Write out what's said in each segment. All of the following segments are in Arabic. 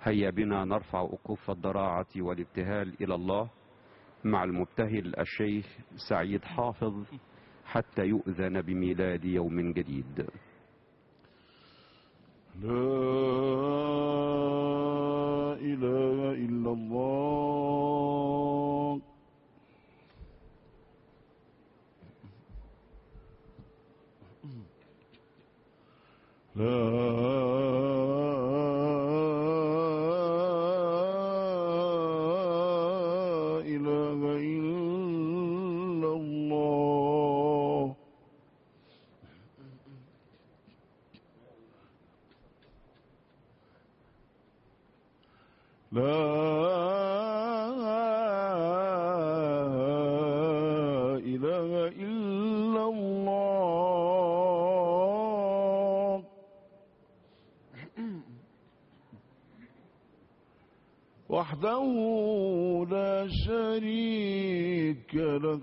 هيا بنا نرفع أكف الضراعة والابتهال إلى الله مع المبتهل الشيخ سعيد حافظ حتى يؤذن بميلاد يوم جديد. لا إله إلا الله. لا إله إلا الله. لا إله إلا الله. وحده لا شريك له،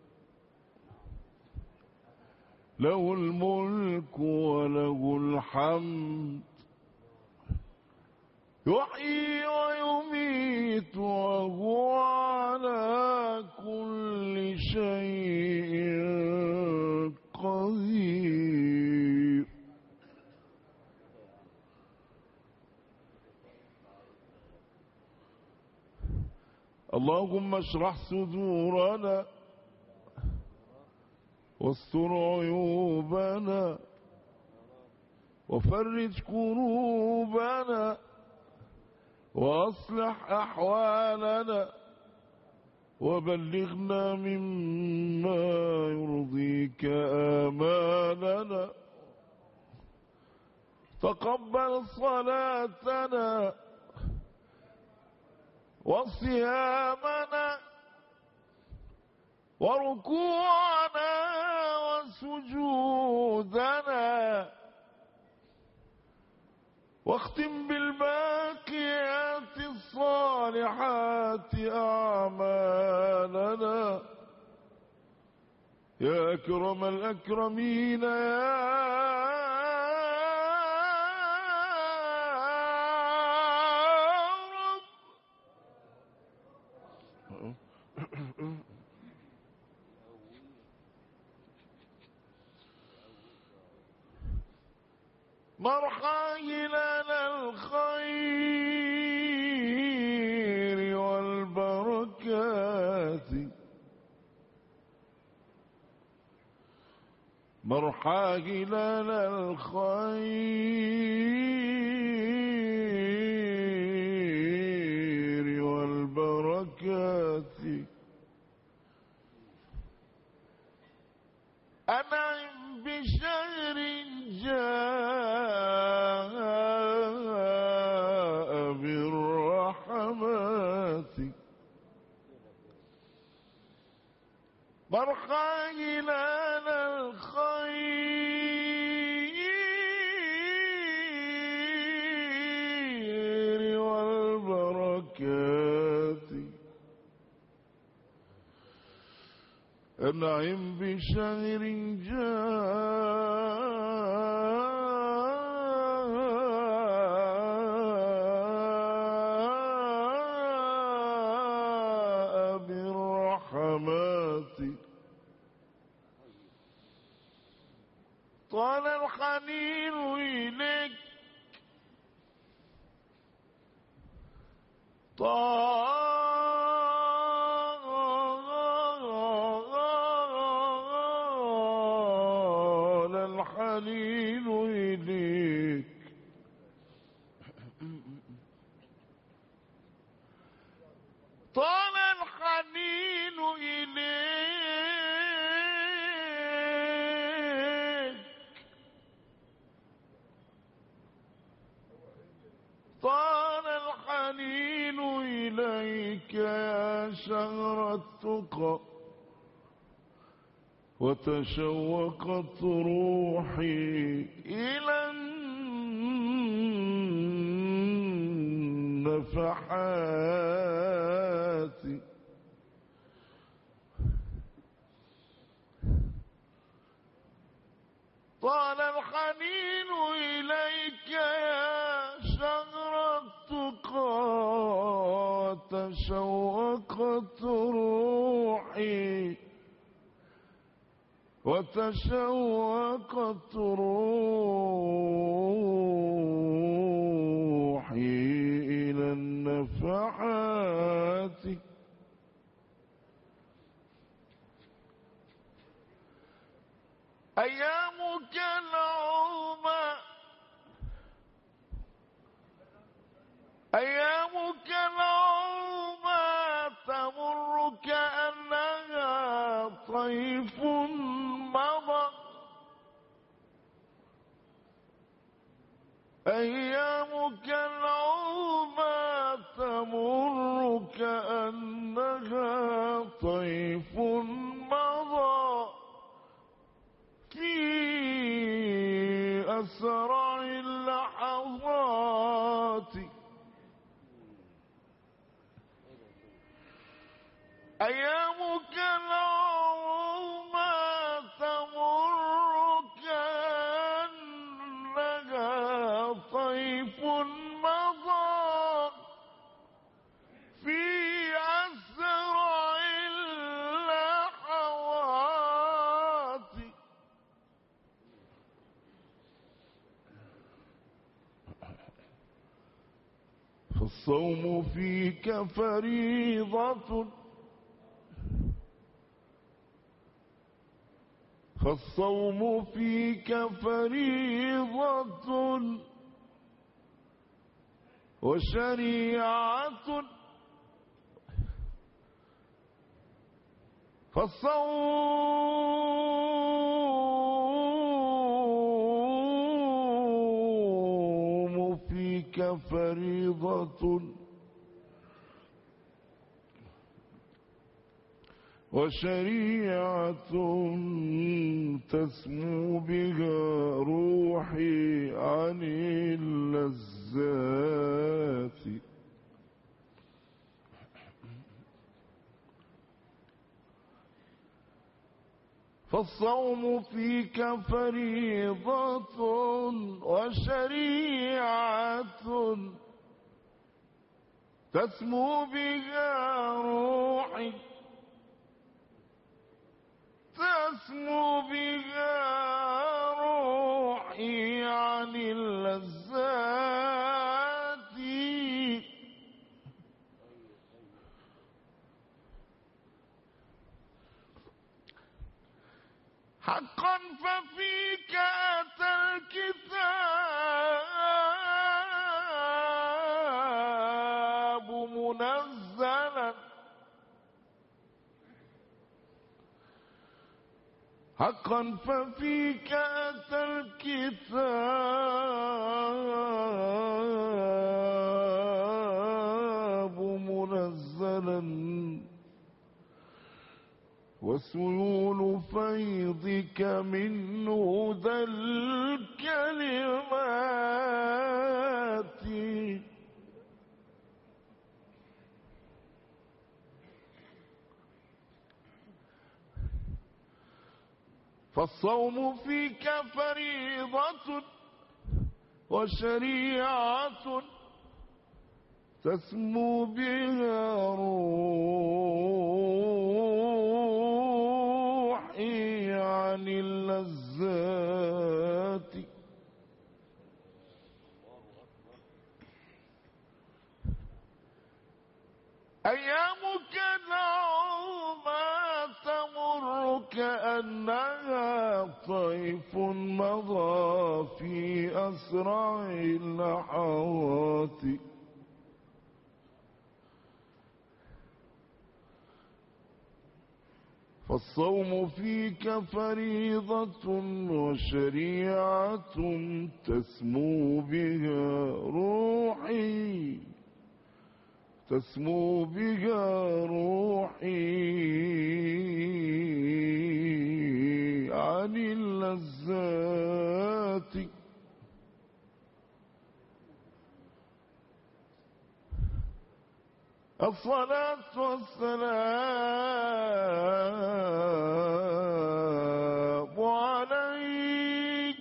له الملك وله الحمد، يحيي ويميت وهو على كل شيء قدير. اللهم اشرح صدورنا واستر عيوبنا وفرج كروبنا وأصلح أحوالنا وبلغنا مما يرضيك آمالنا. تقبل صلاتنا وصيامنا وركوعنا وسجودنا، واختم بالباقيات الصالحات أعمالنا يا أكرم الأكرمين يا رب. مرحايلنا الخير والبركات، مرحايلنا الخير والبركات. أنعم بشهر جاء بالرحمات، مرحايلنا الخير والبركات. أنعم بشهر جاء بالرحمات. طال الحنين إليك، طال الحنين إليك، طال الحنين إليك، طال الحنين إليك يا شهر التقى، وتشوقت روحي إلى النفحات. طال الحنين إليك يا شهر التقى، وتشوقت روحي وتشوقت روحي إلى النفحات أيامك العظمى أيامك العظمى تمر كأنها طيف مضى أيامك العظمى تمر كأنها طيف مضى في أسرع اللحظات أيامك العظمى تمر كأنها طيف مضى في أسرع اللحظات فالصوم فيك فريضة فالصوم فيك فريضة وشريعة فالصوم فيك فريضة وشريعة تسمو بها روحي عن اللذات فالصوم فيك فريضة وشريعة تسمو بها روحي تسمو بها روحي عن اللذات حقا ففيك أتى الكتاب منزلا حقا ففيك أتى الكتاب منزلا وسيول فيضك من هدى الكلمات فالصوم فيك فريضة وشريعة تسمو بها روحي عن اللذات أيامك العظمى تمر كأنها طيف مضى في أسرع اللحظات فالصوم فيك فريضة وشريعة تسمو بها روحي تسمو بها روحي عن اللذات الصلاة والسلام عليك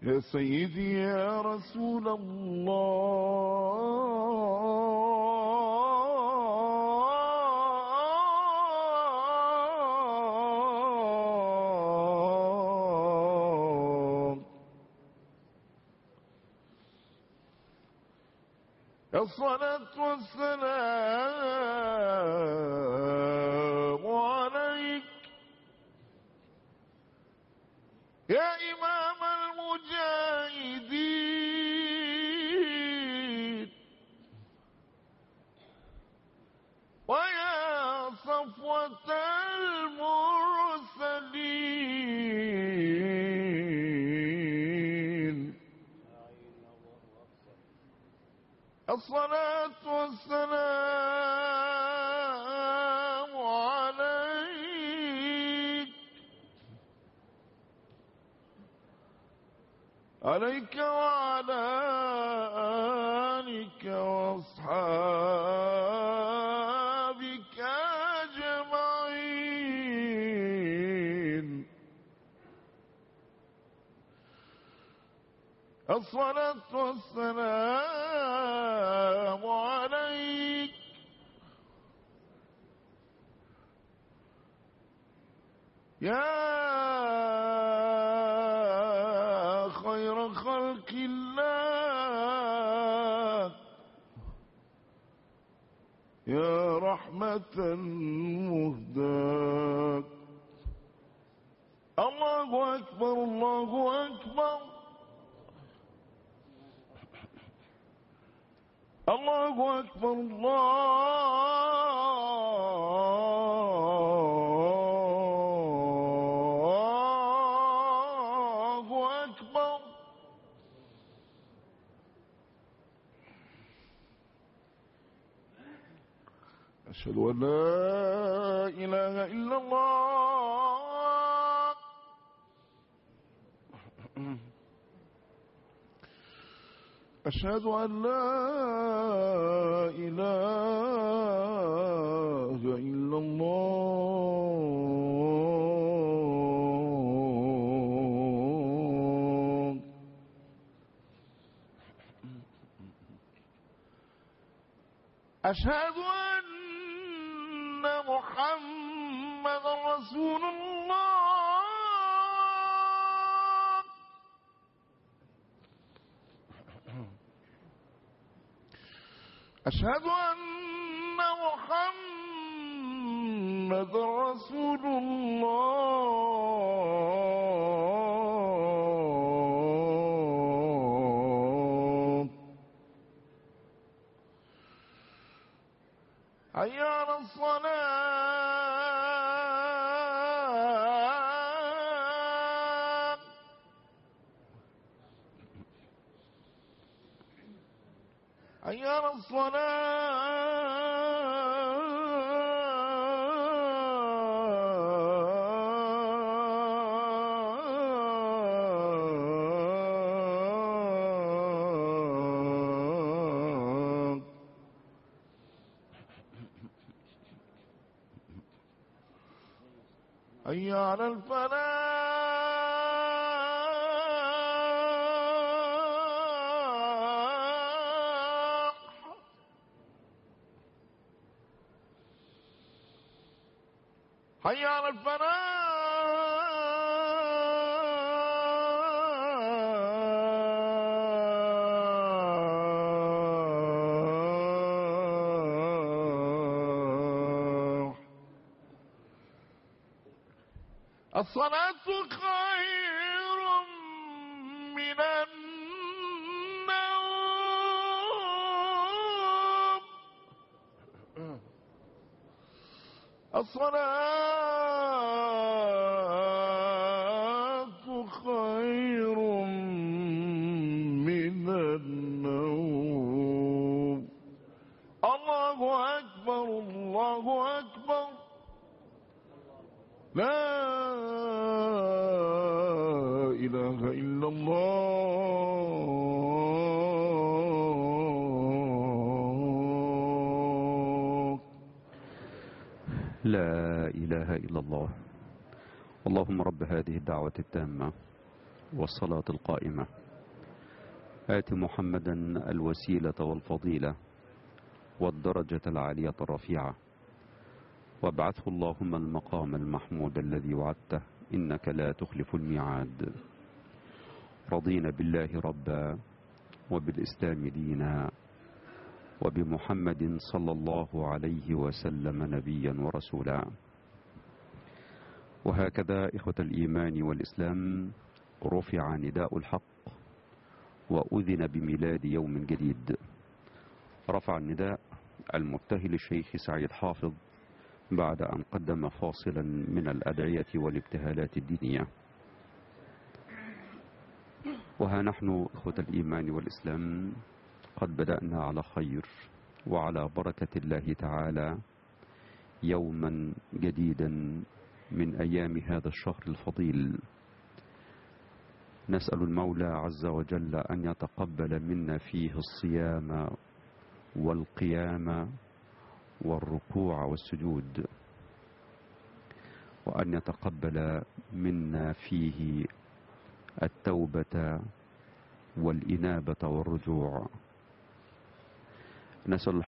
يا سيدي يا رسول الله، الصلاة والسلام عليك يا إمام المجاهدين ويا صفوة المرسلين، الصلاة والسلام عليك، عليك وعلى آلك وأصحابك أجمعين، الصلاة والسلام عليك يا خير خلق الله، يا رحمة مهداة. الله أكبر الله أكبر، الله أكبر الله أكبر. أشهد أن لا إله إلا الله، أشهد أن لا إله إلا الله، أشهد أن محمد رسول الله، أشهد أن محمد رسول الله. حي على الصلاة، حي على الصلاة، حي على الفلاح، حي على الفلاح. الصلاة خير من النوم، الصلاة خير من النوم. الله أكبر الله أكبر، لا إله إلا الله. لا إله إلا الله. اللهم رب هذه الدعوة التامة والصلاة القائمة آت محمدا الوسيلة والفضيلة والدرجة العالية الرفيعة وابعثه اللهم المقام المحمود الذي وعدته إنك لا تخلف الميعاد. رضينا بالله ربا وبالإسلام دينا وبمحمد صلى الله عليه وسلم نبيا ورسولا. وهكذا إخوة الإيمان والإسلام رفع نداء الحق وأذن بميلاد يوم جديد. رفع النداء المبتهل الشيخ سعيد حافظ بعد أن قدم فاصلا من الأدعية والابتهالات الدينية. وها نحن إخوة الإيمان والإسلام قد بدأنا على خير وعلى بركة الله تعالى يوما جديدا من أيام هذا الشهر الفضيل. نسأل المولى عز وجل أن يتقبل منا فيه الصيام والقيام والركوع والسجود، وأن يتقبل منا فيه التوبة والإنابة والرجوع. نسأل